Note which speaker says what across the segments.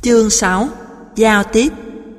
Speaker 1: Chương 6. Giao tiếp.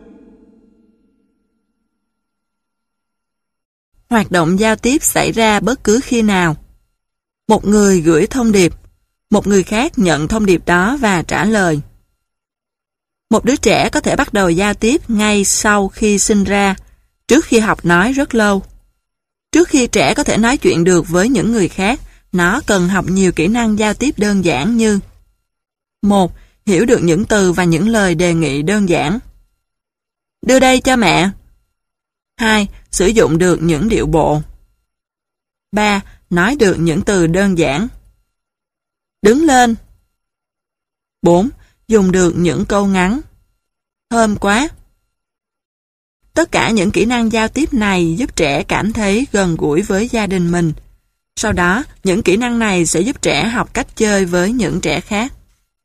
Speaker 1: Hoạt động giao tiếp xảy ra bất cứ khi nào. Một người gửi thông điệp, một người khác nhận thông điệp đó và trả lời. Một đứa trẻ có thể bắt đầu giao tiếp ngay sau khi sinh ra, trước khi học nói rất lâu. Trước khi trẻ có thể nói chuyện được với những người khác, nó cần học nhiều kỹ năng giao tiếp đơn giản như: 1. Hiểu được những từ và những lời đề nghị đơn giản. Đưa đây cho mẹ. 2. Sử dụng được những điệu bộ. 3. Nói được những từ đơn giản. Đứng lên. 4. Dùng được những câu ngắn. Thơm quá. Tất cả những kỹ năng giao tiếp này giúp trẻ cảm thấy gần gũi với gia đình mình. Sau đó, những kỹ năng này sẽ giúp trẻ học cách chơi với những trẻ khác.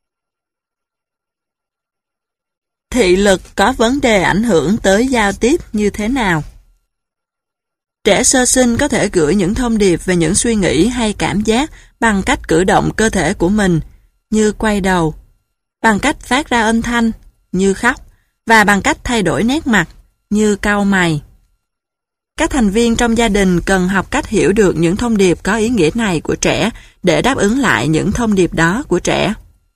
Speaker 1: Thị lực có vấn đề ảnh hưởng tới giao tiếp như thế nào? Trẻ sơ sinh có thể gửi những thông điệp về những suy nghĩ hay cảm giác bằng cách cử động cơ thể của mình, như quay đầu, bằng cách phát ra âm thanh, như khóc, và bằng cách thay đổi nét mặt, như cau mày. Các thành viên trong gia đình cần học cách hiểu được những thông điệp có ý nghĩa này của trẻ để đáp ứng lại những thông điệp đó của trẻ.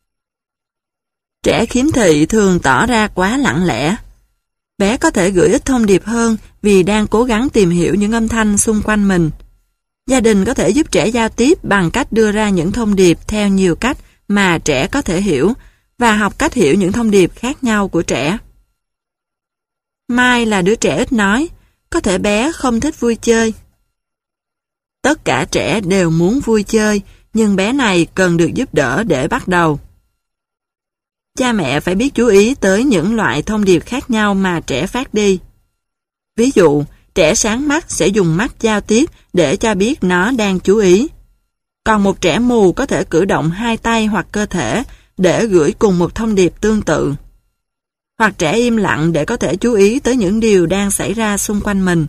Speaker 1: Trẻ khiếm thị thường tỏ ra quá lặng lẽ. Bé có thể gửi ít thông điệp hơn vì đang cố gắng tìm hiểu những âm thanh xung quanh mình. Gia đình có thể giúp trẻ giao tiếp bằng cách đưa ra những thông điệp theo nhiều cách mà trẻ có thể hiểu và học cách hiểu những thông điệp khác nhau của trẻ. Mai là đứa trẻ ít nói, có thể bé không thích vui chơi. Tất cả trẻ đều muốn vui chơi, nhưng bé này cần được giúp đỡ để bắt đầu. Cha mẹ phải biết chú ý tới những loại thông điệp khác nhau mà trẻ phát đi. Ví dụ, trẻ sáng mắt sẽ dùng mắt giao tiếp để cho biết nó đang chú ý. Còn một trẻ mù có thể cử động hai tay hoặc cơ thể để gửi cùng một thông điệp tương tự. Hoặc trẻ im lặng để có thể chú ý tới những điều đang xảy ra xung quanh mình.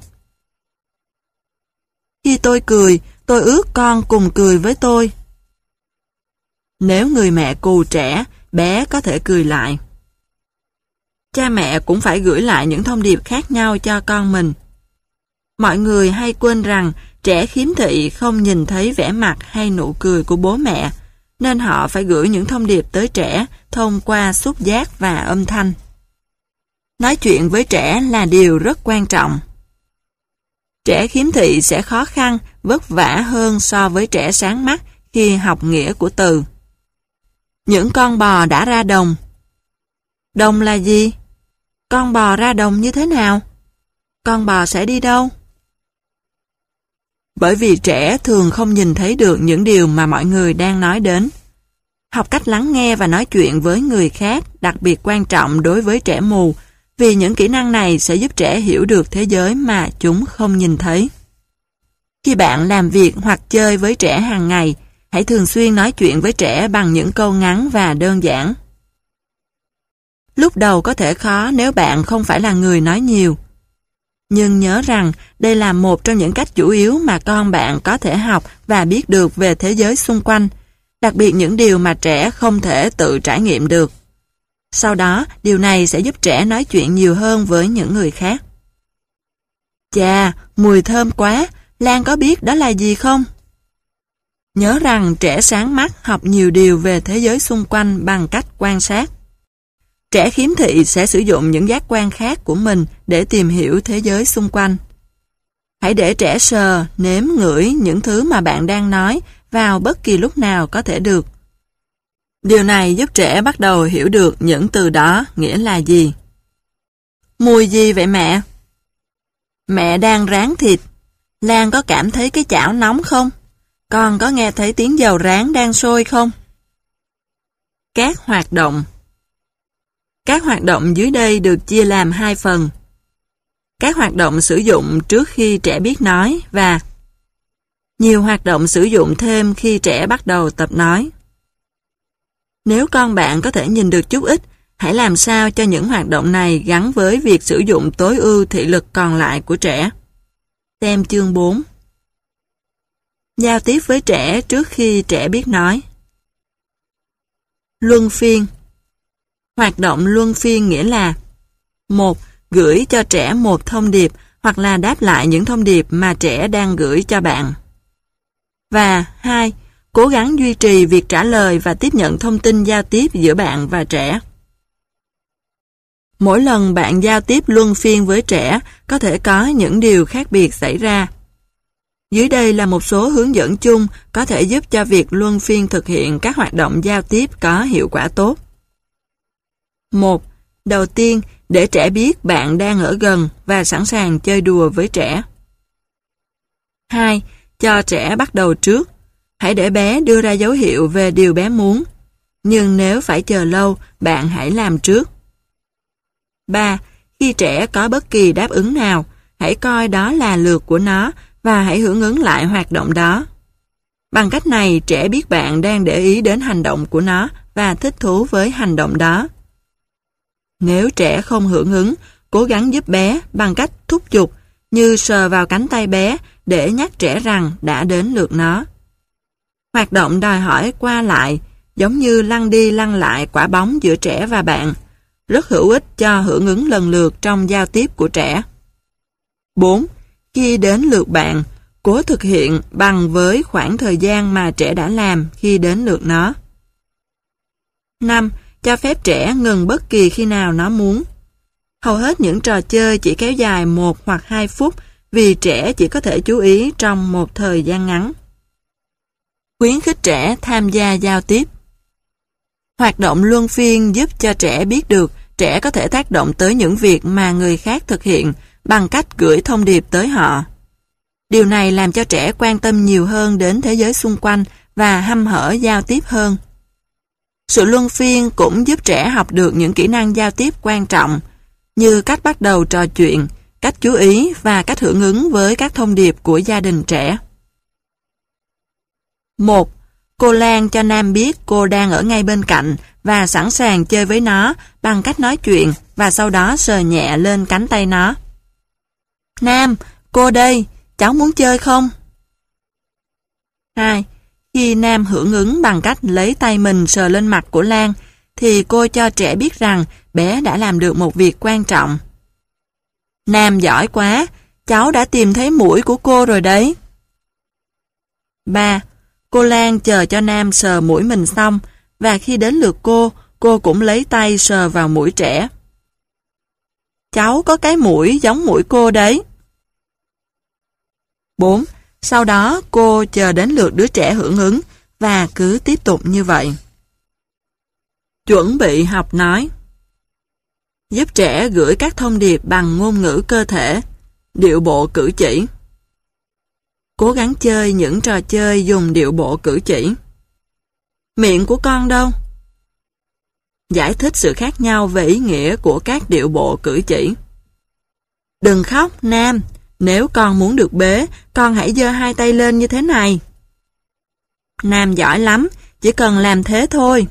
Speaker 1: Khi tôi cười, tôi ước con cùng cười với tôi. Nếu người mẹ cù trẻ, bé có thể cười lại. Cha mẹ cũng phải gửi lại những thông điệp khác nhau cho con mình. Mọi người hay quên rằng trẻ khiếm thị không nhìn thấy vẻ mặt hay nụ cười của bố mẹ, nên họ phải gửi những thông điệp tới trẻ thông qua xúc giác và âm thanh. Nói chuyện với trẻ là điều rất quan trọng. Trẻ khiếm thị sẽ khó khăn, vất vả hơn so với trẻ sáng mắt khi học nghĩa của từ. Những con bò đã ra đồng. Đồng là gì? Con bò ra đồng như thế nào? Con bò sẽ đi đâu? Bởi vì trẻ thường không nhìn thấy được những điều mà mọi người đang nói đến. Học cách lắng nghe và nói chuyện với người khác đặc biệt quan trọng đối với trẻ mù, vì những kỹ năng này sẽ giúp trẻ hiểu được thế giới mà chúng không nhìn thấy. Khi bạn làm việc hoặc chơi với trẻ hàng ngày, hãy thường xuyên nói chuyện với trẻ bằng những câu ngắn và đơn giản. Lúc đầu có thể khó nếu bạn không phải là người nói nhiều. Nhưng nhớ rằng đây là một trong những cách chủ yếu mà con bạn có thể học và biết được về thế giới xung quanh, đặc biệt những điều mà trẻ không thể tự trải nghiệm được. Sau đó, điều này sẽ giúp trẻ nói chuyện nhiều hơn với những người khác. Chà, mùi thơm quá, Lan có biết đó là gì không? Nhớ rằng trẻ sáng mắt học nhiều điều về thế giới xung quanh bằng cách quan sát. Trẻ khiếm thị sẽ sử dụng những giác quan khác của mình để tìm hiểu thế giới xung quanh. Hãy để trẻ sờ, nếm ngửi những thứ mà bạn đang nói vào bất kỳ lúc nào có thể được. Điều này giúp trẻ bắt đầu hiểu được những từ đó nghĩa là gì. Mùi gì vậy mẹ? Mẹ đang rán thịt. Lan có cảm thấy cái chảo nóng không? Con có nghe thấy tiếng dầu rán đang sôi không? Các hoạt động. Các hoạt động dưới đây được chia làm hai phần. Các hoạt động sử dụng trước khi trẻ biết nói và nhiều hoạt động sử dụng thêm khi trẻ bắt đầu tập nói. Nếu con bạn có thể nhìn được chút ít, hãy làm sao cho những hoạt động này gắn với việc sử dụng tối ưu thị lực còn lại của trẻ. Xem chương 4. Giao tiếp với trẻ trước khi trẻ biết nói. Luân phiên. Hoạt động luân phiên nghĩa là: 1. Gửi cho trẻ một thông điệp hoặc là đáp lại những thông điệp mà trẻ đang gửi cho bạn. Và 2. Cố gắng duy trì việc trả lời và tiếp nhận thông tin giao tiếp giữa bạn và trẻ. Mỗi lần bạn giao tiếp luân phiên với trẻ, có thể có những điều khác biệt xảy ra. Dưới đây là một số hướng dẫn chung có thể giúp cho việc luân phiên thực hiện các hoạt động giao tiếp có hiệu quả tốt. 1. Đầu tiên, để trẻ biết bạn đang ở gần và sẵn sàng chơi đùa với trẻ. 2. Cho trẻ bắt đầu trước. Hãy để bé đưa ra dấu hiệu về điều bé muốn. Nhưng nếu phải chờ lâu, bạn hãy làm trước. 3. Khi trẻ có bất kỳ đáp ứng nào, hãy coi đó là lượt của nó và hãy hưởng ứng lại hoạt động đó. Bằng cách này, trẻ biết bạn đang để ý đến hành động của nó và thích thú với hành động đó. Nếu trẻ không hưởng ứng, cố gắng giúp bé bằng cách thúc giục, như sờ vào cánh tay bé để nhắc trẻ rằng đã đến lượt nó. Hoạt động đòi hỏi qua lại, giống như lăn đi lăn lại quả bóng giữa trẻ và bạn, rất hữu ích cho hưởng ứng lần lượt trong giao tiếp của trẻ. 4. Khi đến lượt bạn, cố thực hiện bằng với khoảng thời gian mà trẻ đã làm khi đến lượt nó. 5. Cho phép trẻ ngừng bất kỳ khi nào nó muốn. Hầu hết những trò chơi chỉ kéo dài 1 hoặc 2 phút vì trẻ chỉ có thể chú ý trong một thời gian ngắn. Khuyến khích trẻ tham gia giao tiếp. Hoạt động luân phiên giúp cho trẻ biết được trẻ có thể tác động tới những việc mà người khác thực hiện bằng cách gửi thông điệp tới họ. Điều này làm cho trẻ quan tâm nhiều hơn đến thế giới xung quanh và hăm hở giao tiếp hơn. Sự luân phiên cũng giúp trẻ học được những kỹ năng giao tiếp quan trọng, như cách bắt đầu trò chuyện, cách chú ý và cách hưởng ứng với các thông điệp của gia đình trẻ. 1. Cô Lan cho Nam biết cô đang ở ngay bên cạnh và sẵn sàng chơi với nó bằng cách nói chuyện và sau đó sờ nhẹ lên cánh tay nó. Nam, cô đây, cháu muốn chơi không? 2. Khi Nam hưởng ứng bằng cách lấy tay mình sờ lên mặt của Lan, thì cô cho trẻ biết rằng bé đã làm được một việc quan trọng. Nam giỏi quá, cháu đã tìm thấy mũi của cô rồi đấy. 3. Cô Lan chờ cho Nam sờ mũi mình xong, và khi đến lượt cô cũng lấy tay sờ vào mũi trẻ. Cháu có cái mũi giống mũi cô đấy. 4. Sau đó cô chờ đến lượt đứa trẻ hưởng ứng và cứ tiếp tục như vậy. Chuẩn bị học nói. Giúp trẻ gửi các thông điệp bằng ngôn ngữ cơ thể, điệu bộ cử chỉ. Cố gắng chơi những trò chơi dùng điệu bộ cử chỉ. Miệng của con đâu? Giải thích sự khác nhau về ý nghĩa của các điệu bộ cử chỉ. Đừng khóc, Nam. Nếu con muốn được bế, con hãy giơ hai tay lên như thế này. Nam giỏi lắm, chỉ cần làm thế thôi.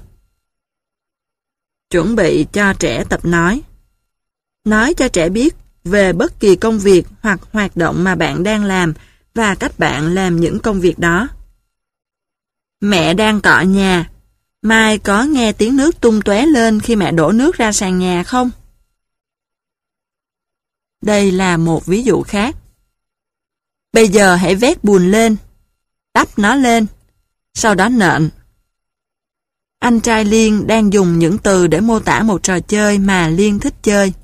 Speaker 1: Chuẩn bị cho trẻ tập nói. Nói cho trẻ biết về bất kỳ công việc hoặc hoạt động mà bạn đang làm và cách bạn làm những công việc đó. Mẹ đang cọ nhà. Mai có nghe tiếng nước tung tóe lên khi mẹ đổ nước ra sàn nhà không? Đây là một ví dụ khác. Bây giờ hãy vét bùn lên, đắp nó lên, sau đó nện. Anh trai Liên đang dùng những từ để mô tả một trò chơi mà Liên thích chơi.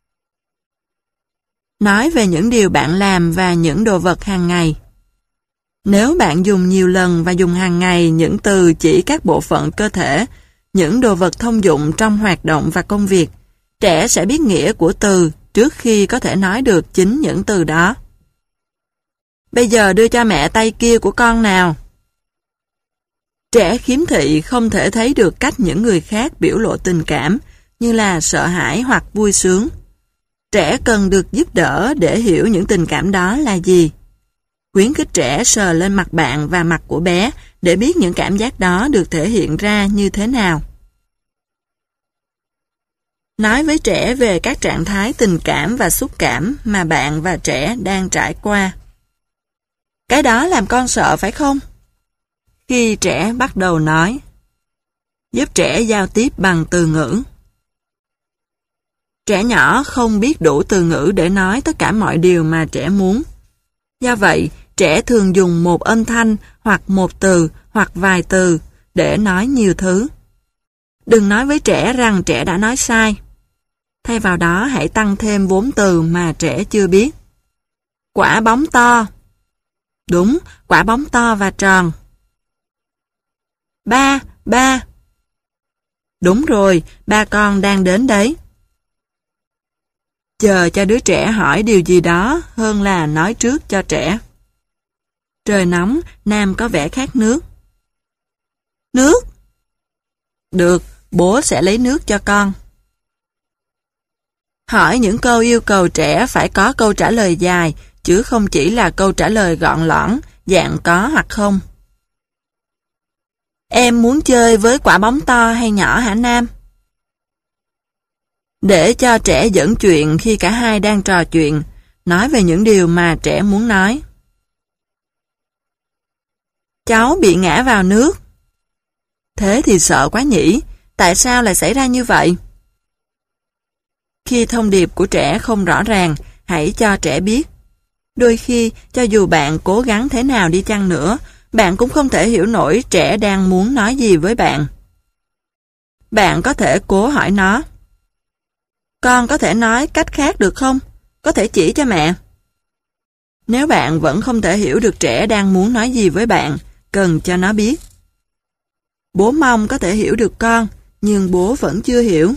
Speaker 1: Nói về những điều bạn làm và những đồ vật hàng ngày. Nếu bạn dùng nhiều lần và dùng hàng ngày những từ chỉ các bộ phận cơ thể, những đồ vật thông dụng trong hoạt động và công việc, trẻ sẽ biết nghĩa của từ trước khi có thể nói được chính những từ đó. Bây giờ đưa cho mẹ tay kia của con nào. Trẻ khiếm thị không thể thấy được cách những người khác biểu lộ tình cảm, như là sợ hãi hoặc vui sướng. Trẻ cần được giúp đỡ để hiểu những tình cảm đó là gì. Khuyến khích trẻ sờ lên mặt bạn và mặt của bé để biết những cảm giác đó được thể hiện ra như thế nào. Nói với trẻ về các trạng thái tình cảm và xúc cảm mà bạn và trẻ đang trải qua. Cái đó làm con sợ phải không? Khi trẻ bắt đầu nói. Giúp trẻ giao tiếp bằng từ ngữ. Trẻ nhỏ không biết đủ từ ngữ để nói tất cả mọi điều mà trẻ muốn. Do vậy, trẻ thường dùng một âm thanh hoặc một từ hoặc vài từ để nói nhiều thứ. Đừng nói với trẻ rằng trẻ đã nói sai. Thay vào đó hãy tăng thêm vốn từ mà trẻ chưa biết. Quả bóng to. Đúng, quả bóng to và tròn. Ba, ba. Đúng rồi, ba con đang đến đấy. Chờ cho đứa trẻ hỏi điều gì đó hơn là nói trước cho trẻ. Trời nóng, Nam có vẻ khát nước. Nước? Được, bố sẽ lấy nước cho con. Hỏi những câu yêu cầu trẻ phải có câu trả lời dài, chứ không chỉ là câu trả lời gọn lõn, dạng có hoặc không. Em muốn chơi với quả bóng to hay nhỏ hả Nam? Để cho trẻ dẫn chuyện khi cả hai đang trò chuyện, nói về những điều mà trẻ muốn nói. Cháu bị ngã vào nước. Thế thì sợ quá nhỉ, tại sao lại xảy ra như vậy? Khi thông điệp của trẻ không rõ ràng, hãy cho trẻ biết. Đôi khi, cho dù bạn cố gắng thế nào đi chăng nữa, bạn cũng không thể hiểu nổi trẻ đang muốn nói gì với bạn. Bạn có thể cố hỏi nó. Con có thể nói cách khác được không? Có thể chỉ cho mẹ. Nếu bạn vẫn không thể hiểu được trẻ đang muốn nói gì với bạn, cần cho nó biết. Bố mong có thể hiểu được con, nhưng bố vẫn chưa hiểu.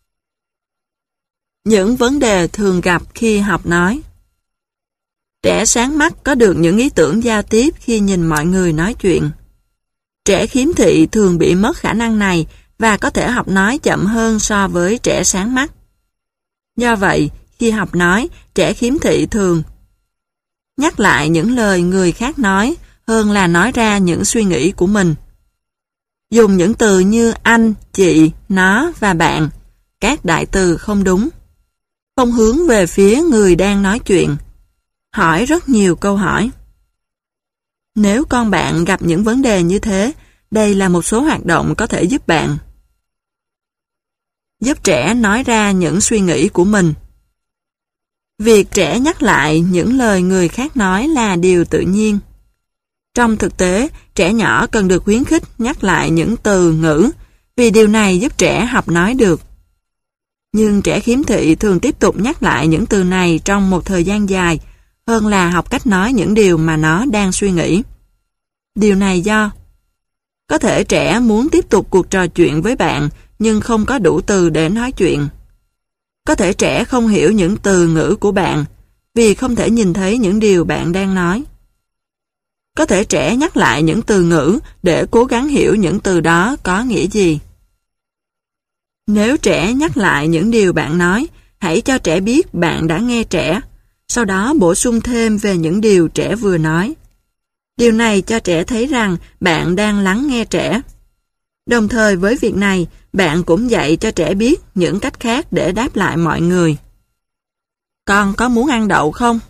Speaker 1: Những vấn đề thường gặp khi học nói. Trẻ sáng mắt có được những ý tưởng giao tiếp khi nhìn mọi người nói chuyện. Trẻ khiếm thị thường bị mất khả năng này và có thể học nói chậm hơn so với trẻ sáng mắt. Do vậy, khi học nói, trẻ khiếm thị thường nhắc lại những lời người khác nói hơn là nói ra những suy nghĩ của mình. Dùng những từ như anh, chị, nó và bạn, các đại từ không đúng. Không hướng về phía người đang nói chuyện. Hỏi rất nhiều câu hỏi. Nếu con bạn gặp những vấn đề như thế, đây là một số hoạt động có thể giúp bạn. Giúp trẻ nói ra những suy nghĩ của mình. Việc trẻ nhắc lại những lời người khác nói là điều tự nhiên. Trong thực tế, trẻ nhỏ cần được khuyến khích nhắc lại những từ ngữ, vì điều này giúp trẻ học nói được. Nhưng trẻ khiếm thị thường tiếp tục nhắc lại những từ này trong một thời gian dài, hơn là học cách nói những điều mà nó đang suy nghĩ. Điều này do có thể trẻ muốn tiếp tục cuộc trò chuyện với bạn, nhưng không có đủ từ để nói chuyện. Có thể trẻ không hiểu những từ ngữ của bạn, vì không thể nhìn thấy những điều bạn đang nói. Có thể trẻ nhắc lại những từ ngữ để cố gắng hiểu những từ đó có nghĩa gì. Nếu trẻ nhắc lại những điều bạn nói, hãy cho trẻ biết bạn đã nghe trẻ, sau đó bổ sung thêm về những điều trẻ vừa nói. Điều này cho trẻ thấy rằng bạn đang lắng nghe trẻ. Đồng thời với việc này, bạn cũng dạy cho trẻ biết những cách khác để đáp lại mọi người. Con có muốn ăn đậu không?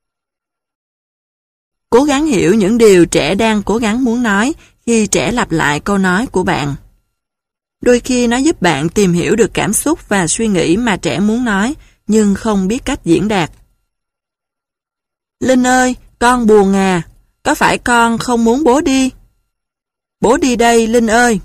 Speaker 1: Cố gắng hiểu những điều trẻ đang cố gắng muốn nói khi trẻ lặp lại câu nói của bạn. Đôi khi nó giúp bạn tìm hiểu được cảm xúc và suy nghĩ mà trẻ muốn nói, nhưng không biết cách diễn đạt. Linh ơi, con buồn à, có phải con không muốn bố đi? Bố đi đây, Linh ơi.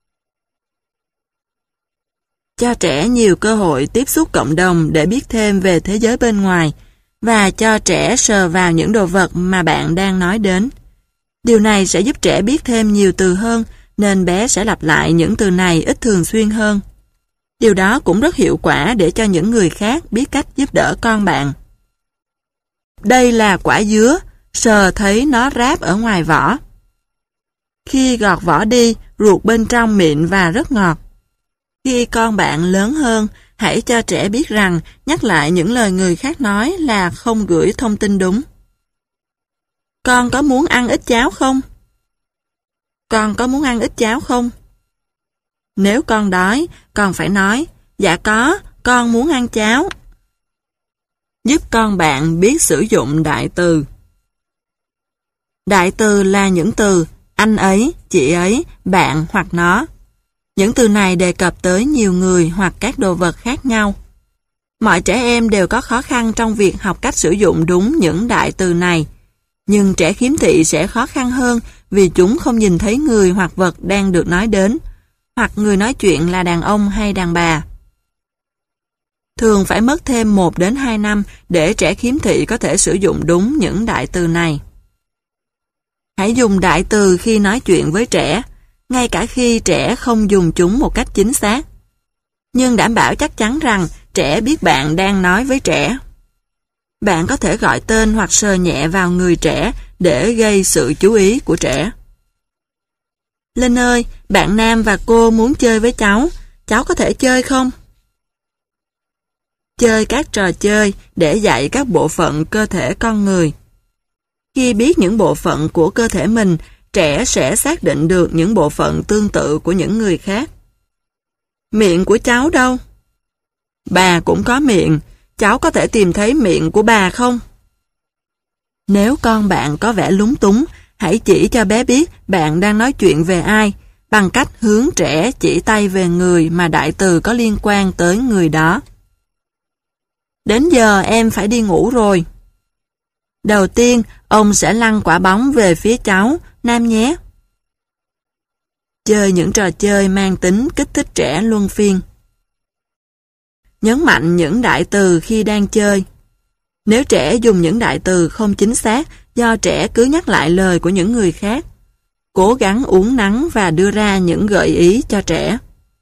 Speaker 1: Cho trẻ nhiều cơ hội tiếp xúc cộng đồng để biết thêm về thế giới bên ngoài, và cho trẻ sờ vào những đồ vật mà bạn đang nói đến. Điều này sẽ giúp trẻ biết thêm nhiều từ hơn, nên bé sẽ lặp lại những từ này ít thường xuyên hơn. Điều đó cũng rất hiệu quả để cho những người khác biết cách giúp đỡ con bạn. Đây là quả dứa, sờ thấy nó ráp ở ngoài vỏ. Khi gọt vỏ đi, ruột bên trong mịn và rất ngọt. Khi con bạn lớn hơn, hãy cho trẻ biết rằng nhắc lại những lời người khác nói là không gửi thông tin đúng. Con có muốn ăn ít cháo không? Con có muốn ăn ít cháo không? Nếu con đói, con phải nói, dạ có, con muốn ăn cháo. Giúp con bạn biết sử dụng đại từ. Đại từ là những từ anh ấy, chị ấy, bạn hoặc nó. Những từ này đề cập tới nhiều người hoặc các đồ vật khác nhau. Mọi trẻ em đều có khó khăn trong việc học cách sử dụng đúng những đại từ này. Nhưng trẻ khiếm thị sẽ khó khăn hơn vì chúng không nhìn thấy người hoặc vật đang được nói đến, hoặc người nói chuyện là đàn ông hay đàn bà. Thường phải mất thêm 1 đến 2 năm để trẻ khiếm thị có thể sử dụng đúng những đại từ này. Hãy dùng đại từ khi nói chuyện với trẻ, ngay cả khi trẻ không dùng chúng một cách chính xác. Nhưng đảm bảo chắc chắn rằng trẻ biết bạn đang nói với trẻ. Bạn có thể gọi tên hoặc sờ nhẹ vào người trẻ để gây sự chú ý của trẻ. Linh ơi, bạn Nam và cô muốn chơi với cháu có thể chơi không? Chơi các trò chơi để dạy các bộ phận cơ thể con người. Khi biết những bộ phận của cơ thể mình, trẻ sẽ xác định được những bộ phận tương tự của những người khác. Miệng của cháu đâu? Bà cũng có miệng, cháu có thể tìm thấy miệng của bà không? Nếu con bạn có vẻ lúng túng, hãy chỉ cho bé biết bạn đang nói chuyện về ai, bằng cách hướng trẻ chỉ tay về người mà đại từ có liên quan tới người đó. Đến giờ em phải đi ngủ rồi. Đầu tiên, ông sẽ lăn quả bóng về phía cháu, Nam nhé. Chơi những trò chơi mang tính kích thích trẻ luân phiên. Nhấn mạnh những đại từ khi đang chơi. Nếu trẻ dùng những đại từ không chính xác do trẻ cứ nhắc lại lời của những người khác, cố gắng uốn nắn và đưa ra những gợi ý cho trẻ.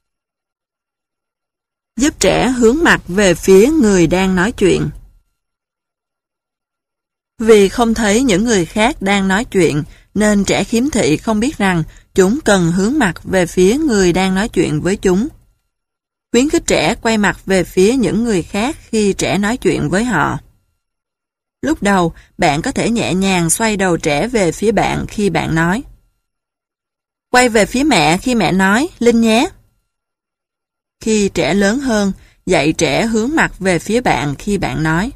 Speaker 1: Giúp trẻ hướng mặt về phía người đang nói chuyện. Vì không thấy những người khác đang nói chuyện, nên trẻ khiếm thị không biết rằng chúng cần hướng mặt về phía người đang nói chuyện với chúng. Khuyến khích trẻ quay mặt về phía những người khác khi trẻ nói chuyện với họ. Lúc đầu, bạn có thể nhẹ nhàng xoay đầu trẻ về phía bạn khi bạn nói. Quay về phía mẹ khi mẹ nói, Linh nhé. Khi trẻ lớn hơn, dạy trẻ hướng mặt về phía bạn khi bạn nói.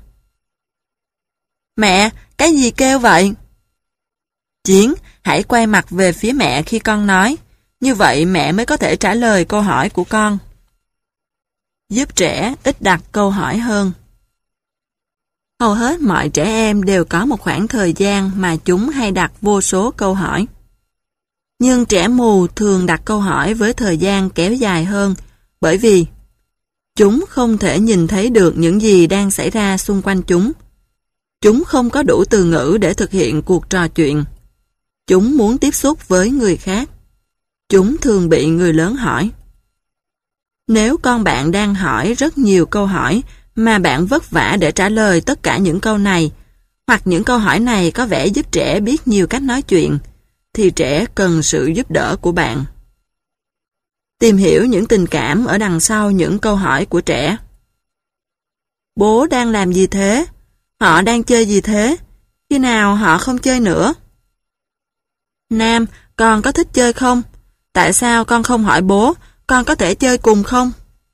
Speaker 1: Mẹ, cái gì kêu vậy? Chiến, hãy quay mặt về phía mẹ khi con nói. Như vậy mẹ mới có thể trả lời câu hỏi của con. Giúp trẻ ít đặt câu hỏi hơn. Hầu hết mọi trẻ em đều có một khoảng thời gian mà chúng hay đặt vô số câu hỏi. Nhưng trẻ mù thường đặt câu hỏi với thời gian kéo dài hơn, bởi vì chúng không thể nhìn thấy được những gì đang xảy ra xung quanh chúng. Chúng không có đủ từ ngữ để thực hiện cuộc trò chuyện. Chúng muốn tiếp xúc với người khác. Chúng thường bị người lớn hỏi. Nếu con bạn đang hỏi rất nhiều câu hỏi mà bạn vất vả để trả lời tất cả những câu này, hoặc những câu hỏi này có vẻ giúp trẻ biết nhiều cách nói chuyện, thì trẻ cần sự giúp đỡ của bạn. Tìm hiểu những tình cảm ở đằng sau những câu hỏi của trẻ. Bố đang làm gì thế? Họ đang chơi gì thế? Khi nào họ không chơi nữa? Nam, con có thích chơi không? Tại sao con không hỏi bố? Con có thể chơi cùng không?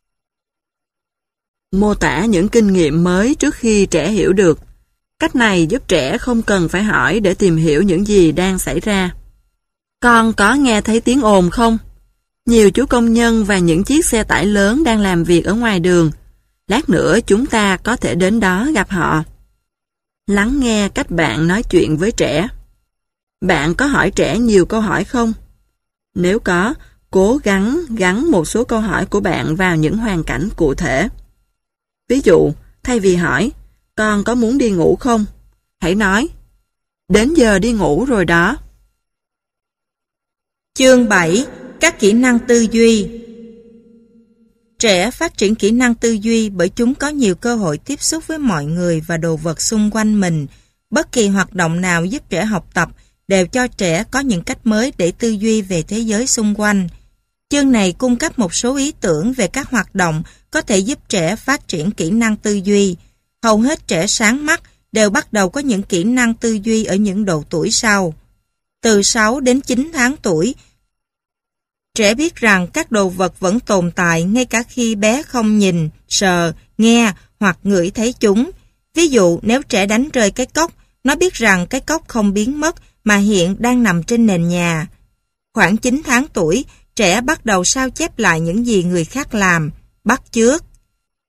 Speaker 1: Mô tả những kinh nghiệm mới trước khi trẻ hiểu được. Cách này giúp trẻ không cần phải hỏi để tìm hiểu những gì đang xảy ra. Con có nghe thấy tiếng ồn không? Nhiều chú công nhân và những chiếc xe tải lớn đang làm việc ở ngoài đường. Lát nữa chúng ta có thể đến đó gặp họ. Lắng nghe cách bạn nói chuyện với trẻ. Bạn có hỏi trẻ nhiều câu hỏi không? Nếu có, cố gắng gắn một số câu hỏi của bạn vào những hoàn cảnh cụ thể. Ví dụ, thay vì hỏi, con có muốn đi ngủ không? Hãy nói, đến giờ đi ngủ rồi đó.
Speaker 2: Chương 7. Các kỹ năng tư duy. Trẻ phát triển kỹ năng tư duy bởi chúng có nhiều cơ hội tiếp xúc với mọi người và đồ vật xung quanh mình. Bất kỳ hoạt động nào giúp trẻ học tập đều cho trẻ có những cách mới để tư duy về thế giới xung quanh. Chương này cung cấp một số ý tưởng về các hoạt động có thể giúp trẻ phát triển kỹ năng tư duy. Hầu hết trẻ sáng mắt đều bắt đầu có những kỹ năng tư duy ở những độ tuổi sau. Từ 6 đến 9 tháng tuổi, trẻ biết rằng các đồ vật vẫn tồn tại ngay cả khi bé không nhìn, sờ, nghe hoặc ngửi thấy chúng. Ví dụ, nếu trẻ đánh rơi cái cốc, nó biết rằng cái cốc không biến mất mà hiện đang nằm trên nền nhà. Khoảng 9 tháng tuổi, trẻ bắt đầu sao chép lại những gì người khác làm, bắt chước.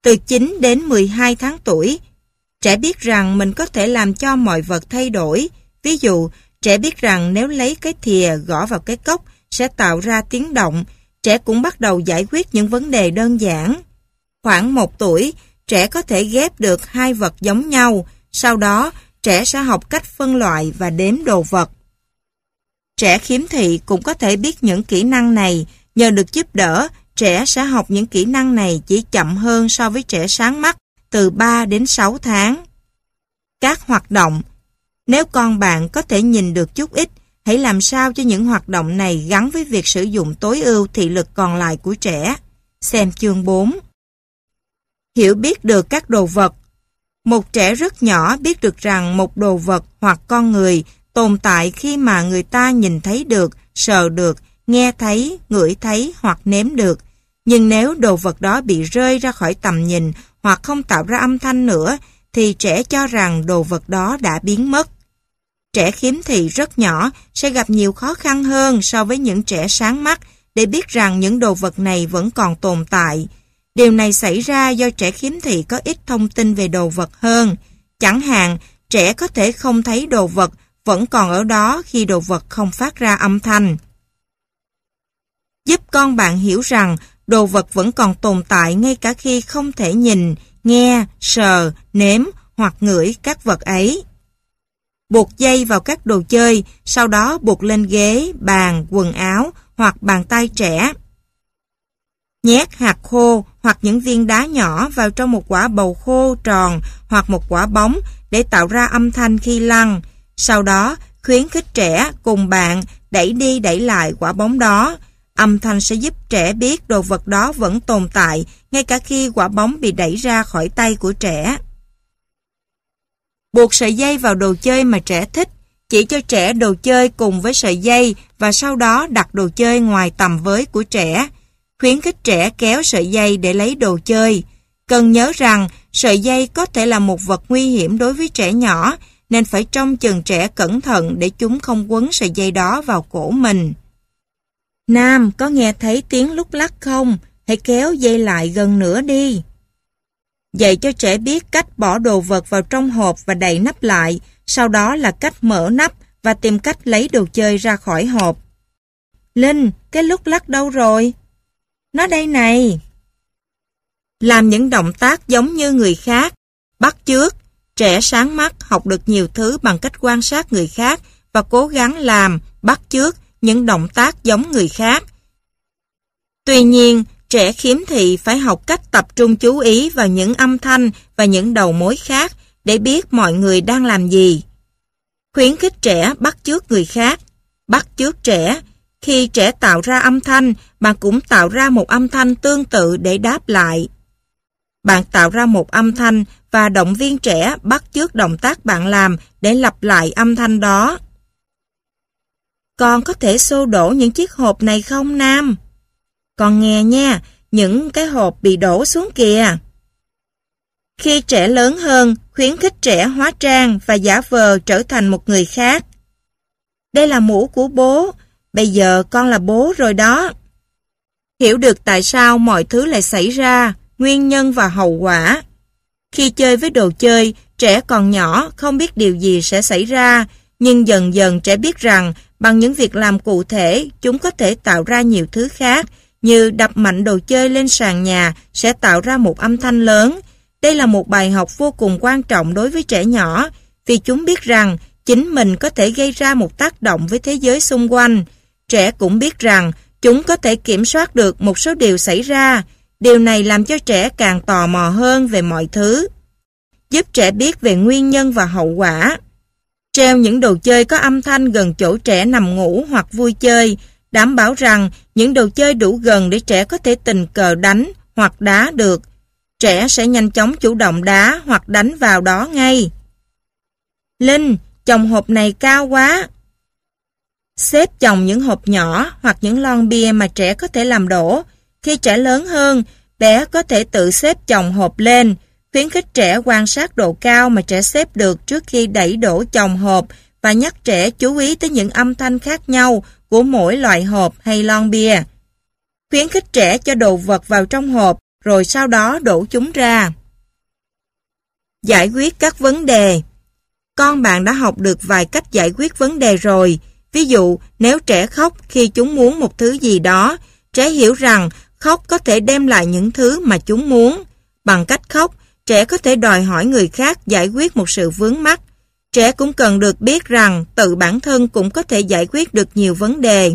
Speaker 2: Từ 9 đến 12 tháng tuổi, trẻ biết rằng mình có thể làm cho mọi vật thay đổi. Ví dụ, trẻ biết rằng nếu lấy cái thìa gõ vào cái cốc sẽ tạo ra tiếng động. Trẻ cũng bắt đầu giải quyết những vấn đề đơn giản. Khoảng 1 tuổi, trẻ có thể ghép được 2 vật giống nhau. Sau đó, trẻ sẽ học cách phân loại và đếm đồ vật. Trẻ khiếm thị cũng có thể biết những kỹ năng này. Nhờ được giúp đỡ, trẻ sẽ học những kỹ năng này chỉ chậm hơn so với trẻ sáng mắt, từ 3 đến 6 tháng. Các hoạt động. Nếu con bạn có thể nhìn được chút ít, hãy làm sao cho những hoạt động này gắn với việc sử dụng tối ưu thị lực còn lại của trẻ. Xem chương 4. Hiểu biết được các đồ vật. Một trẻ rất nhỏ biết được rằng một đồ vật hoặc con người tồn tại khi mà người ta nhìn thấy được, sờ được, nghe thấy, ngửi thấy hoặc nếm được. Nhưng nếu đồ vật đó bị rơi ra khỏi tầm nhìn hoặc không tạo ra âm thanh nữa, thì trẻ cho rằng đồ vật đó đã biến mất. Trẻ khiếm thị rất nhỏ sẽ gặp nhiều khó khăn hơn so với những trẻ sáng mắt để biết rằng những đồ vật này vẫn còn tồn tại. Điều này xảy ra do trẻ khiếm thị có ít thông tin về đồ vật hơn. Chẳng hạn, trẻ có thể không thấy đồ vật vẫn còn ở đó khi đồ vật không phát ra âm thanh. Giúp con bạn hiểu rằng đồ vật vẫn còn tồn tại ngay cả khi không thể nhìn, nghe, sờ, nếm hoặc ngửi các vật ấy. Buộc dây vào các đồ chơi, sau đó buộc lên ghế, bàn, quần áo hoặc bàn tay trẻ. Nhét hạt khô hoặc những viên đá nhỏ vào trong một quả bầu khô tròn hoặc một quả bóng để tạo ra âm thanh khi lăn. Sau đó, khuyến khích trẻ cùng bạn đẩy đi đẩy lại quả bóng đó. Âm thanh sẽ giúp trẻ biết đồ vật đó vẫn tồn tại ngay cả khi quả bóng bị đẩy ra khỏi tay của trẻ. Buộc sợi dây vào đồ chơi mà trẻ thích. Chỉ cho trẻ đồ chơi cùng với sợi dây và sau đó đặt đồ chơi ngoài tầm với của trẻ. Khuyến khích trẻ kéo sợi dây để lấy đồ chơi. Cần nhớ rằng sợi dây có thể là một vật nguy hiểm đối với trẻ nhỏ, nên phải trông chừng trẻ cẩn thận để chúng không quấn sợi dây đó vào cổ mình. Nam, có nghe thấy tiếng lúc lắc không? Hãy kéo dây lại gần nữa đi. Dạy cho trẻ biết cách bỏ đồ vật vào trong hộp và đậy nắp lại, sau đó là cách mở nắp và tìm cách lấy đồ chơi ra khỏi hộp. Linh, cái lúc lắc đâu rồi? Nó đây này. Làm những động tác giống như người khác. Bắt chước. Trẻ sáng mắt học được nhiều thứ bằng cách quan sát người khác và cố gắng làm, bắt chước những động tác giống người khác. Tuy nhiên, trẻ khiếm thị phải học cách tập trung chú ý vào những âm thanh và những đầu mối khác để biết mọi người đang làm gì. Khuyến khích trẻ bắt chước người khác. Bắt chước trẻ. Khi trẻ tạo ra âm thanh, bạn cũng tạo ra một âm thanh tương tự để đáp lại. Bạn tạo ra một âm thanh và động viên trẻ bắt chước động tác bạn làm để lặp lại âm thanh đó. Con có thể xô đổ những chiếc hộp này không, Nam? Con nghe nha, những cái hộp bị đổ xuống kìa. Khi trẻ lớn hơn, khuyến khích trẻ hóa trang và giả vờ trở thành một người khác. Đây là mũ của bố, bây giờ con là bố rồi đó. Hiểu được tại sao mọi thứ lại xảy ra, nguyên nhân và hậu quả. Khi chơi với đồ chơi, trẻ còn nhỏ không biết điều gì sẽ xảy ra, nhưng dần dần trẻ biết rằng bằng những việc làm cụ thể, chúng có thể tạo ra nhiều thứ khác, như đập mạnh đồ chơi lên sàn nhà sẽ tạo ra một âm thanh lớn. Đây là một bài học vô cùng quan trọng đối với trẻ nhỏ, vì chúng biết rằng chính mình có thể gây ra một tác động với thế giới xung quanh. Trẻ cũng biết rằng chúng có thể kiểm soát được một số điều xảy ra. Điều này làm cho trẻ càng tò mò hơn về mọi thứ, giúp trẻ biết về nguyên nhân và hậu quả. Treo những đồ chơi có âm thanh gần chỗ trẻ nằm ngủ hoặc vui chơi, đảm bảo rằng những đồ chơi đủ gần để trẻ có thể tình cờ đánh hoặc đá được. Trẻ sẽ nhanh chóng chủ động đá hoặc đánh vào đó ngay. Linh, chồng hộp này cao quá. Xếp chồng những hộp nhỏ hoặc những lon bia mà trẻ có thể làm đổ. Khi trẻ lớn hơn, bé có thể tự xếp chồng hộp lên. Khuyến khích trẻ quan sát độ cao mà trẻ xếp được trước khi đẩy đổ chồng hộp và nhắc trẻ chú ý tới những âm thanh khác nhau của mỗi loại hộp hay lon bia. Khuyến khích trẻ cho đồ vật vào trong hộp rồi sau đó đổ chúng ra. Giải quyết các vấn đề. Con bạn đã học được vài cách giải quyết vấn đề rồi. Ví dụ, nếu trẻ khóc khi chúng muốn một thứ gì đó, trẻ hiểu rằng khóc có thể đem lại những thứ mà chúng muốn. Bằng cách khóc, trẻ có thể đòi hỏi người khác giải quyết một sự vướng mắc. Trẻ cũng cần được biết rằng tự bản thân cũng có thể giải quyết được nhiều vấn đề.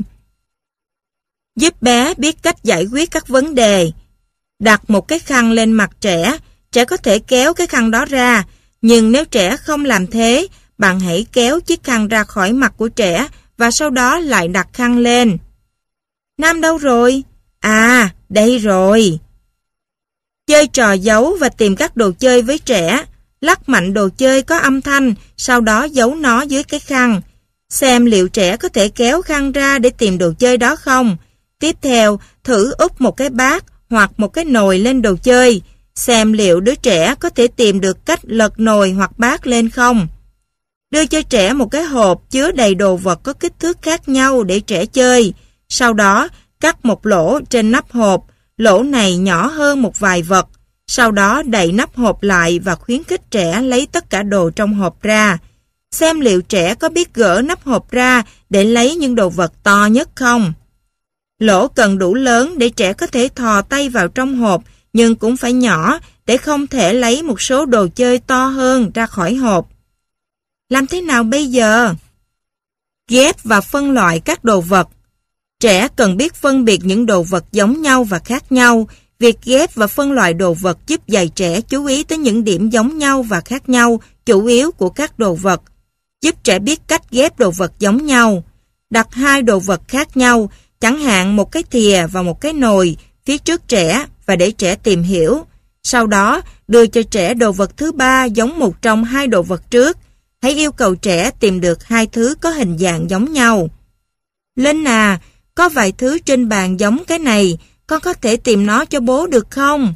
Speaker 2: Giúp bé biết cách giải quyết các vấn đề. Đặt một cái khăn lên mặt trẻ, trẻ có thể kéo cái khăn đó ra, nhưng nếu trẻ không làm thế, bạn hãy kéo chiếc khăn ra khỏi mặt của trẻ và sau đó lại đặt khăn lên. Nam đâu rồi? À, đây rồi. Chơi trò giấu và tìm các đồ chơi với trẻ. Lắc mạnh đồ chơi có âm thanh, sau đó giấu nó dưới cái khăn. Xem liệu trẻ có thể kéo khăn ra để tìm đồ chơi đó không. Tiếp theo, thử úp một cái bát hoặc một cái nồi lên đồ chơi. Xem liệu đứa trẻ có thể tìm được cách lật nồi hoặc bát lên không. Đưa cho trẻ một cái hộp chứa đầy đồ vật có kích thước khác nhau để trẻ chơi. Sau đó, cắt một lỗ trên nắp hộp. Lỗ này nhỏ hơn một vài vật. Sau đó đậy nắp hộp lại và khuyến khích trẻ lấy tất cả đồ trong hộp ra. Xem liệu trẻ có biết gỡ nắp hộp ra để lấy những đồ vật to nhất không. Lỗ cần đủ lớn để trẻ có thể thò tay vào trong hộp, nhưng cũng phải nhỏ để không thể lấy một số đồ chơi to hơn ra khỏi hộp. Làm thế nào bây giờ? Ghép và phân loại các đồ vật. Trẻ cần biết phân biệt những đồ vật giống nhau và khác nhau. Việc ghép và phân loại đồ vật giúp dạy trẻ chú ý tới những điểm giống nhau và khác nhau, chủ yếu của các đồ vật. Giúp trẻ biết cách ghép đồ vật giống nhau. Đặt hai đồ vật khác nhau, chẳng hạn một cái thìa và một cái nồi, phía trước trẻ và để trẻ tìm hiểu. Sau đó, đưa cho trẻ đồ vật thứ ba giống một trong hai đồ vật trước. Hãy yêu cầu trẻ tìm được hai thứ có hình dạng giống nhau. Linh à, có vài thứ trên bàn giống cái này, con có thể tìm nó cho bố được không?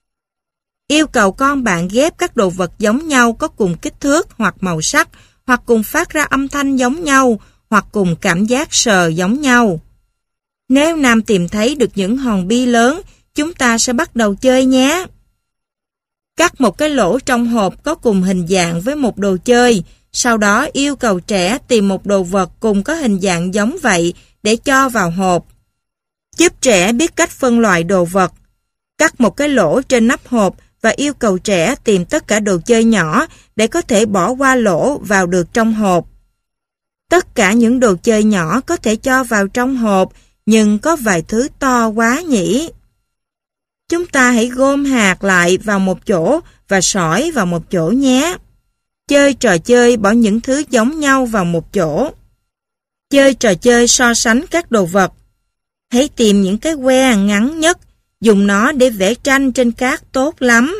Speaker 2: Yêu cầu con bạn ghép các đồ vật giống nhau có cùng kích thước hoặc màu sắc, hoặc cùng phát ra âm thanh giống nhau, hoặc cùng cảm giác sờ giống nhau. Nếu Nam tìm thấy được những hòn bi lớn, chúng ta sẽ bắt đầu chơi nhé. Cắt một cái lỗ trong hộp có cùng hình dạng với một đồ chơi, sau đó yêu cầu trẻ tìm một đồ vật cùng có hình dạng giống vậy để cho vào hộp. Giúp trẻ biết cách phân loại đồ vật. Cắt một cái lỗ trên nắp hộp và yêu cầu trẻ tìm tất cả đồ chơi nhỏ để có thể bỏ qua lỗ vào được trong hộp. Tất cả những đồ chơi nhỏ có thể cho vào trong hộp, nhưng có vài thứ to quá nhỉ. Chúng ta hãy gom hạt lại vào một chỗ và sỏi vào một chỗ nhé. Chơi trò chơi bỏ những thứ giống nhau vào một chỗ. Chơi trò chơi so sánh các đồ vật. Hãy tìm những cái que ngắn nhất, dùng nó để vẽ tranh trên cát tốt lắm.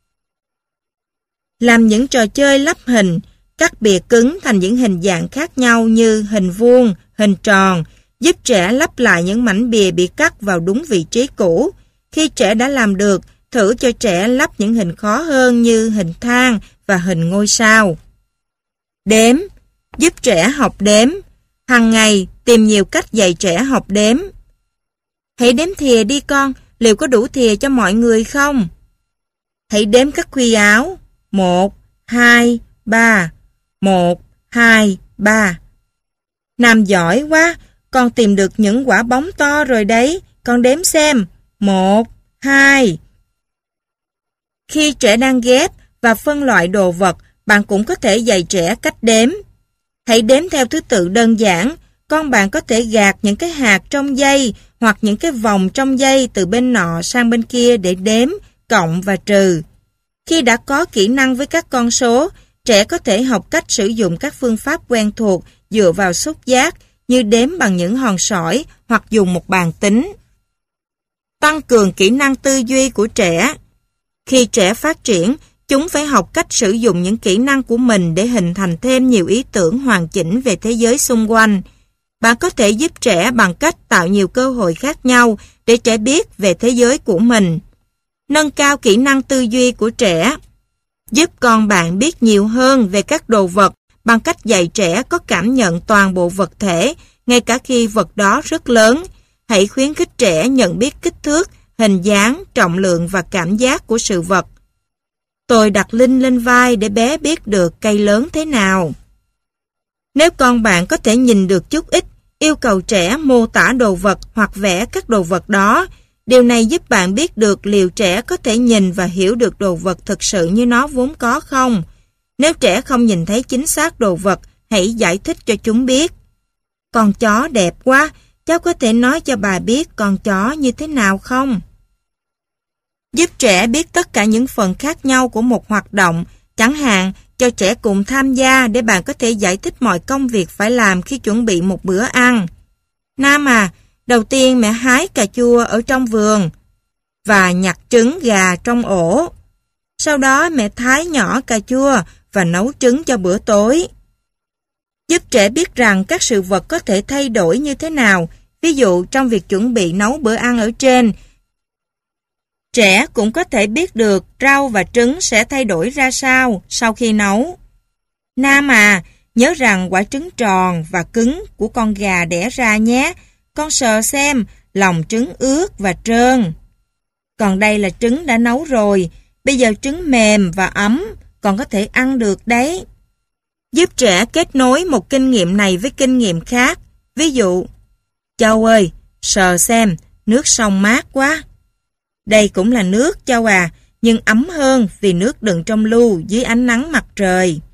Speaker 2: Làm những trò chơi lắp hình, cắt bìa cứng thành những hình dạng khác nhau như hình vuông, hình tròn, giúp trẻ lắp lại những mảnh bìa bị cắt vào đúng vị trí cũ. Khi trẻ đã làm được, thử cho trẻ lắp những hình khó hơn như hình thang và hình ngôi sao. Đếm, giúp trẻ học đếm. Hằng ngày, tìm nhiều cách dạy trẻ học đếm. Hãy đếm thìa đi con, liệu có đủ thìa cho mọi người không? Hãy đếm các khuy áo. 1, 2, 3. 1, 2, 3. Nam giỏi quá, con tìm được những quả bóng to rồi đấy, con đếm xem. 1, 2. Khi trẻ đang ghép và phân loại đồ vật, bạn cũng có thể dạy trẻ cách đếm. Hãy đếm theo thứ tự đơn giản. Con bạn có thể gạt những cái hạt trong dây hoặc những cái vòng trong dây từ bên nọ sang bên kia để đếm, cộng và trừ. Khi đã có kỹ năng với các con số, trẻ có thể học cách sử dụng các phương pháp quen thuộc dựa vào xúc giác như đếm bằng những hòn sỏi hoặc dùng một bàn tính. Tăng cường kỹ năng tư duy của trẻ. Khi trẻ phát triển, chúng phải học cách sử dụng những kỹ năng của mình để hình thành thêm nhiều ý tưởng hoàn chỉnh về thế giới xung quanh. Bạn có thể giúp trẻ bằng cách tạo nhiều cơ hội khác nhau để trẻ biết về thế giới của mình. Nâng cao kỹ năng tư duy của trẻ. Giúp con bạn biết nhiều hơn về các đồ vật bằng cách dạy trẻ có cảm nhận toàn bộ vật thể, ngay cả khi vật đó rất lớn. Hãy khuyến khích trẻ nhận biết kích thước hình dáng, trọng lượng và cảm giác của sự vật. Tôi đặt Linh lên vai để bé biết được cây lớn thế nào. Nếu con bạn có thể nhìn được chút ít, yêu cầu trẻ mô tả đồ vật hoặc vẽ các đồ vật đó. Điều này giúp bạn biết được liệu trẻ có thể nhìn và hiểu được đồ vật thực sự như nó vốn có không. Nếu trẻ không nhìn thấy chính xác đồ vật, hãy giải thích cho chúng biết. Con chó đẹp quá, cháu có thể nói cho bà biết con chó như thế nào không? Giúp trẻ biết tất cả những phần khác nhau của một hoạt động, chẳng hạn cho trẻ cùng tham gia để bạn có thể giải thích mọi công việc phải làm khi chuẩn bị một bữa ăn. Nam à, đầu tiên mẹ hái cà chua ở trong vườn và nhặt trứng gà trong ổ. Sau đó mẹ thái nhỏ cà chua và nấu trứng cho bữa tối. Giúp trẻ biết rằng các sự vật có thể thay đổi như thế nào. Ví dụ trong việc chuẩn bị nấu bữa ăn ở trên, trẻ cũng có thể biết được rau và trứng sẽ thay đổi ra sao sau khi nấu. Nam à, nhớ rằng quả trứng tròn và cứng của con gà đẻ ra nhé. Con sờ xem, lòng trứng ướt và trơn. Còn đây là trứng đã nấu rồi. Bây giờ trứng mềm và ấm, còn có thể ăn được đấy. Giúp trẻ kết nối một kinh nghiệm này với kinh nghiệm khác. Ví dụ, Châu ơi, sờ xem, nước sông mát quá. Đây cũng là nước Châu à, nhưng ấm hơn vì nước đựng trong lu dưới ánh nắng mặt trời.